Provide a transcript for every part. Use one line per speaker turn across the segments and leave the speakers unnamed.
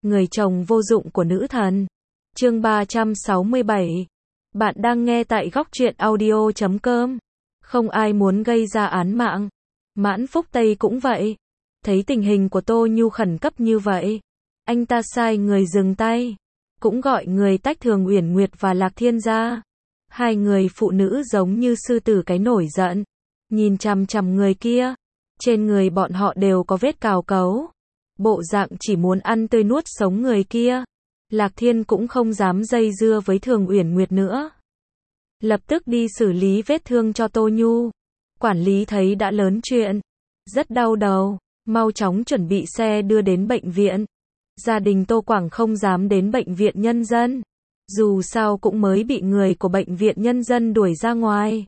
người chồng vô dụng của nữ thần. Chương 367. Bạn đang nghe tại góc truyện audio.com. Không ai muốn gây ra án mạng. Mãn Phúc Tây cũng vậy. Thấy tình hình của Tô Nhu khẩn cấp như vậy, anh ta sai người dừng tay, cũng gọi người tách Thường Uyển Nguyệt và Lạc Thiên ra. Hai người phụ nữ giống như sư tử cái nổi giận, nhìn chằm chằm người kia. Trên người bọn họ đều có vết cào cấu, bộ dạng chỉ muốn ăn tươi nuốt sống người kia. Lạc Thiên cũng không dám dây dưa với Thường Uyển Nguyệt nữa, lập tức đi xử lý vết thương cho Tô Nhu. Quản lý thấy đã lớn chuyện, rất đau đầu, mau chóng chuẩn bị xe đưa đến bệnh viện. Gia đình Tô Quảng không dám đến bệnh viện nhân dân, dù sao cũng mới bị người của bệnh viện nhân dân đuổi ra ngoài.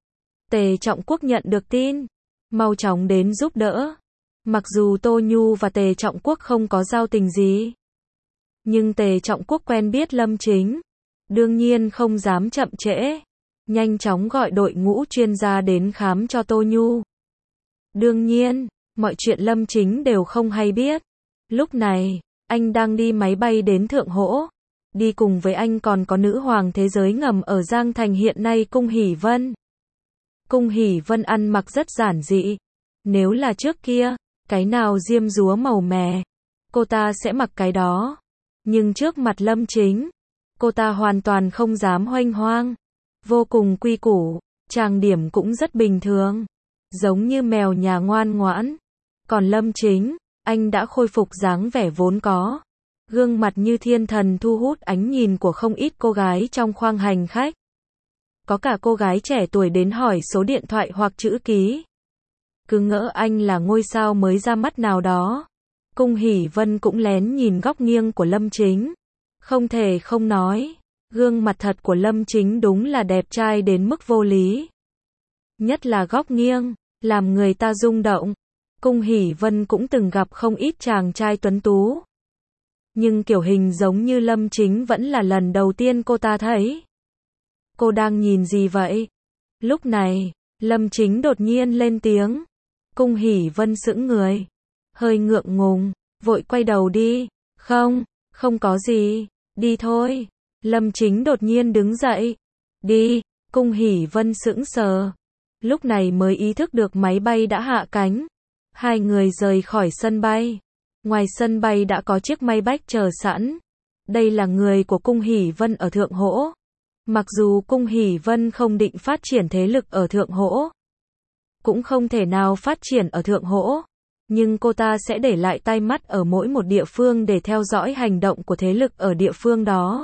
Tề Trọng Quốc nhận được tin, mau chóng đến giúp đỡ. Mặc dù Tô Nhu và Tề Trọng Quốc không có giao tình gì, nhưng Tề Trọng Quốc quen biết Lâm Chính, đương nhiên không dám chậm trễ, nhanh chóng gọi đội ngũ chuyên gia đến khám cho Tô Nhu. Đương nhiên, mọi chuyện Lâm Chính đều không hay biết. Lúc này, anh đang đi máy bay đến Thượng Hỗ. Đi cùng với anh còn có nữ hoàng thế giới ngầm ở Giang Thành hiện nay Cung Hỷ Vân. Cung Hỷ Vân ăn mặc rất giản dị. Nếu là trước kia, cái nào diêm dúa màu mè, cô ta sẽ mặc cái đó. Nhưng trước mặt Lâm Chính, cô ta hoàn toàn không dám hoành hoang. Vô cùng quy củ, trang điểm cũng rất bình thường, giống như mèo nhà ngoan ngoãn. Còn Lâm Chính, anh đã khôi phục dáng vẻ vốn có. Gương mặt như thiên thần thu hút ánh nhìn của không ít cô gái trong khoang hành khách. Có cả cô gái trẻ tuổi đến hỏi số điện thoại hoặc chữ ký. Cứ ngỡ anh là ngôi sao mới ra mắt nào đó. Cung Hỷ Vân cũng lén nhìn góc nghiêng của Lâm Chính. Không thể không nói, gương mặt thật của Lâm Chính đúng là đẹp trai đến mức vô lý. Nhất là góc nghiêng, làm người ta rung động. Cung Hỷ Vân cũng từng gặp không ít chàng trai tuấn tú, nhưng kiểu hình giống như Lâm Chính vẫn là lần đầu tiên cô ta thấy. Cô đang nhìn gì vậy? Lúc này, Lâm Chính đột nhiên lên tiếng. Cung Hỷ Vân sững người, hơi ngượng ngùng, vội quay đầu đi. Không có gì, đi thôi. Lâm Chính đột nhiên đứng dậy. Đi. Cung Hỷ Vân sững sờ, lúc này mới ý thức được máy bay đã hạ cánh. Hai người rời khỏi sân bay. Ngoài sân bay đã có chiếc may bách chờ sẵn. Đây là người của Cung Hỷ Vân ở Thượng Hỗ. Mặc dù Cung Hỷ Vân không định phát triển thế lực ở Thượng Hỗ, cũng không thể nào phát triển ở Thượng Hỗ, nhưng cô ta sẽ để lại tai mắt ở mỗi một địa phương để theo dõi hành động của thế lực ở địa phương đó.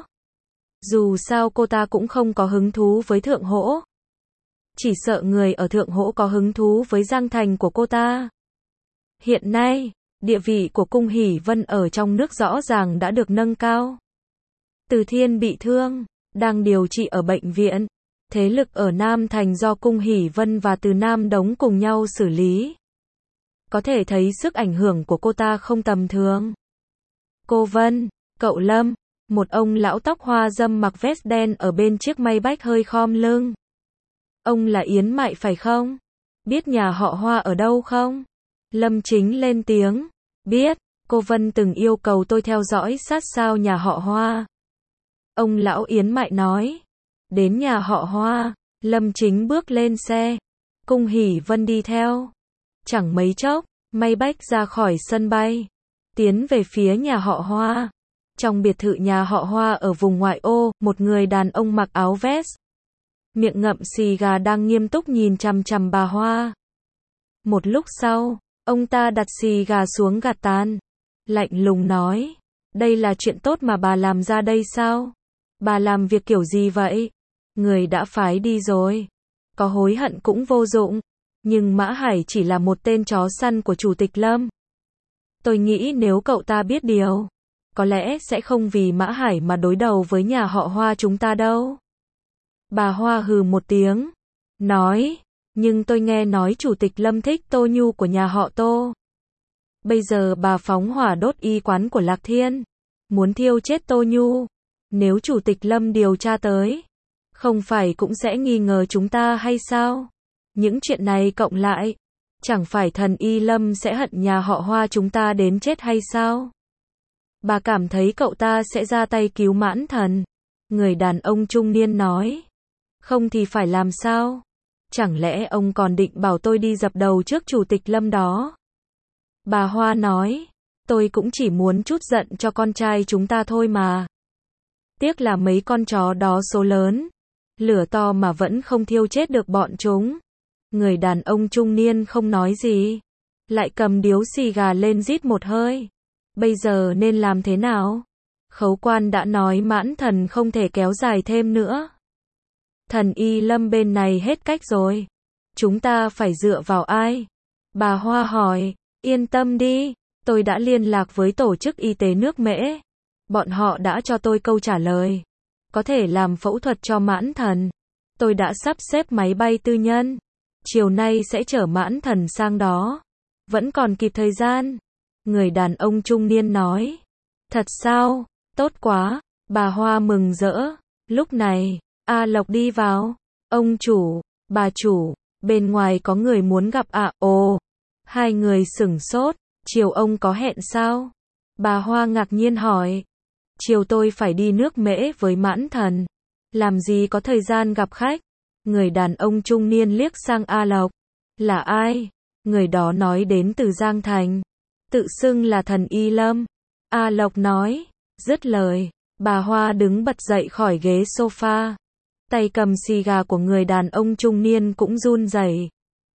Dù sao cô ta cũng không có hứng thú với Thượng Hỗ, chỉ sợ người ở Thượng Hỗ có hứng thú với Giang Thành của cô ta. Hiện nay, địa vị của Cung Hỷ Vân ở trong nước rõ ràng đã được nâng cao. Từ Thiên bị thương, đang điều trị ở bệnh viện. Thế lực ở Nam Thành do Cung Hỷ Vân và Từ Nam Đống cùng nhau xử lý. Có thể thấy sức ảnh hưởng của cô ta không tầm thường. Cô Vân, cậu Lâm, một ông lão tóc hoa râm mặc vest đen ở bên chiếc may bách hơi khom lưng. Ông là Yến Mại phải không? Biết nhà họ Hoa ở đâu không? Lâm Chính lên tiếng. Biết, cô Vân từng yêu cầu tôi theo dõi sát sao nhà họ Hoa. Ông lão Yến Mại nói. Đến nhà họ Hoa, Lâm Chính bước lên xe. Cung Hỷ Vân đi theo. Chẳng mấy chốc, may bách ra khỏi sân bay, tiến về phía nhà họ Hoa. Trong biệt thự nhà họ Hoa ở vùng ngoại ô, một người đàn ông mặc áo vest, miệng ngậm xì gà đang nghiêm túc nhìn chằm chằm bà Hoa. Một lúc sau, ông ta đặt xì gà xuống gạt tàn, lạnh lùng nói. Đây là chuyện tốt mà bà làm ra đây sao? Bà làm việc kiểu gì vậy? Người đã phái đi rồi, có hối hận cũng vô dụng. Nhưng Mã Hải chỉ là một tên chó săn của Chủ tịch Lâm. Tôi nghĩ nếu cậu ta biết điều, có lẽ sẽ không vì Mã Hải mà đối đầu với nhà họ Hoa chúng ta đâu. Bà Hoa hừ một tiếng, nói. Nhưng tôi nghe nói Chủ tịch Lâm thích Tô Nhu của nhà họ Tô. Bây giờ bà phóng hỏa đốt y quán của Lạc Thiên, muốn thiêu chết Tô Nhu. Nếu Chủ tịch Lâm điều tra tới, không phải cũng sẽ nghi ngờ chúng ta hay sao? Những chuyện này cộng lại, chẳng phải thần y Lâm sẽ hận nhà họ Hoa chúng ta đến chết hay sao? Bà cảm thấy cậu ta sẽ ra tay cứu Mãn Thần. Người đàn ông trung niên nói. Không thì phải làm sao? Chẳng lẽ ông còn định bảo tôi đi dập đầu trước Chủ tịch Lâm đó? Bà Hoa nói. Tôi cũng chỉ muốn trút giận cho con trai chúng ta thôi mà. Tiếc là mấy con chó đó số lớn. Lửa to mà vẫn không thiêu chết được bọn chúng. Người đàn ông trung niên không nói gì. Lại cầm điếu xì gà lên rít một hơi. Bây giờ nên làm thế nào? Khấu quan đã nói Mãn Thần không thể kéo dài thêm nữa. Thần Y Lâm bên này hết cách rồi. Chúng ta phải dựa vào ai? Bà Hoa hỏi. Yên tâm đi, tôi đã liên lạc với tổ chức y tế nước Mễ. Bọn họ đã cho tôi câu trả lời. Có thể làm phẫu thuật cho Mãn Thần. Tôi đã sắp xếp máy bay tư nhân. Chiều nay sẽ chở Mãn Thần sang đó. Vẫn còn kịp thời gian. Người đàn ông trung niên nói. Thật sao? Tốt quá. Bà Hoa mừng rỡ. Lúc này, A Lộc đi vào. Ông chủ, bà chủ, bên ngoài có người muốn gặp ạ. Ồ, hai người sửng sốt. Chiều ông có hẹn sao? Bà Hoa ngạc nhiên hỏi. Chiều tôi phải đi nước Mễ với Mãn Thần. Làm gì có thời gian gặp khách? Người đàn ông trung niên liếc sang A Lộc. Là ai? Người đó nói đến từ Giang Thành. Tự xưng là Thần Y Lâm. A Lộc nói. Dứt lời, bà Hoa đứng bật dậy khỏi ghế sofa. Tay cầm xì gà của người đàn ông trung niên cũng run rẩy.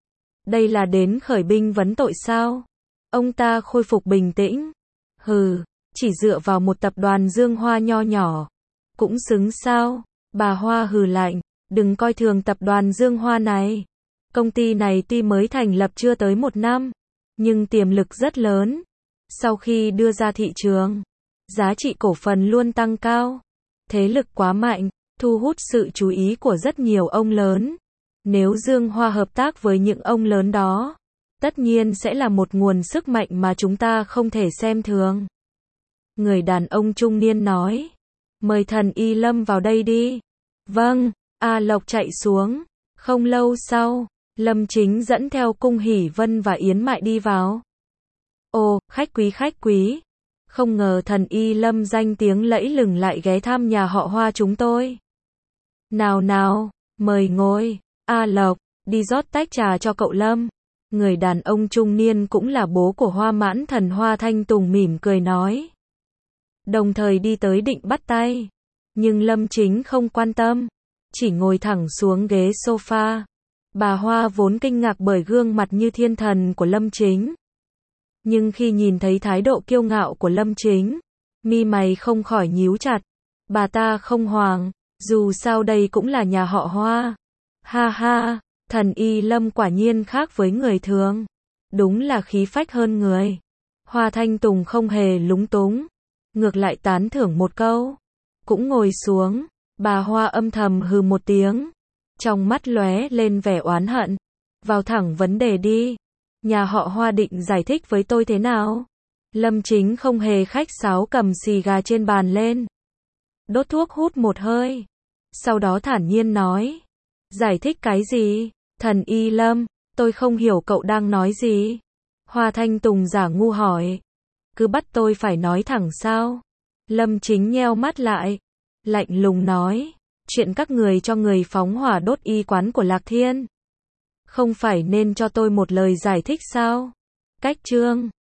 Đây là đến khởi binh vấn tội sao? Ông ta khôi phục bình tĩnh. Hừ, chỉ dựa vào một tập đoàn Dương Hoa nho nhỏ. Cũng xứng sao? Bà Hoa hừ lạnh. Đừng coi thường tập đoàn Dương Hoa này. Công ty này tuy mới thành lập chưa tới 1 năm, nhưng tiềm lực rất lớn. Sau khi đưa ra thị trường, giá trị cổ phần luôn tăng cao. Thế lực quá mạnh, thu hút sự chú ý của rất nhiều ông lớn. Nếu Dương Hoa hợp tác với những ông lớn đó, tất nhiên sẽ là một nguồn sức mạnh mà chúng ta không thể xem thường. Người đàn ông trung niên nói. Mời Thần Y Lâm vào đây đi. Vâng, A Lộc chạy xuống. Không lâu sau, Lâm Chính dẫn theo Cung Hỷ Vân và Yến Mại đi vào. Ồ, khách quý. Không ngờ Thần Y Lâm danh tiếng lẫy lừng lại ghé thăm nhà họ Hoa chúng tôi. Nào, mời ngồi. A Lộc, đi rót tách trà cho cậu Lâm. Người đàn ông trung niên cũng là bố của Hoa Mãn Thần Hoa Thanh Tùng mỉm cười nói. Đồng thời đi tới định bắt tay. Nhưng Lâm Chính không quan tâm. Chỉ ngồi thẳng xuống ghế sofa. Bà Hoa vốn kinh ngạc bởi gương mặt như thiên thần của Lâm Chính. Nhưng khi nhìn thấy thái độ kiêu ngạo của Lâm Chính, mi mày không khỏi nhíu chặt. Bà ta không hoảng, dù sao đây cũng là nhà họ Hoa. Ha ha, Thần Y Lâm quả nhiên khác với người thường. Đúng là khí phách hơn người. Hoa Thanh Tùng không hề lúng túng. Ngược lại tán thưởng một câu. Cũng ngồi xuống, bà Hoa âm thầm hừ một tiếng. Trong mắt lóe lên vẻ oán hận. Vào thẳng vấn đề đi. Nhà họ Hoa định giải thích với tôi thế nào? Lâm Chính không hề khách sáo cầm xì gà trên bàn lên. Đốt thuốc hút một hơi. Sau đó thản nhiên nói. Giải thích cái gì? Thần Y Lâm, tôi không hiểu cậu đang nói gì. Hoa Thanh Tùng giả ngu hỏi. Cứ bắt tôi phải nói thẳng sao? Lâm Chính nheo mắt lại. Lạnh lùng nói. Chuyện các người cho người phóng hỏa đốt y quán của Lạc Thiên. Không phải nên cho tôi một lời giải thích sao? Cách chương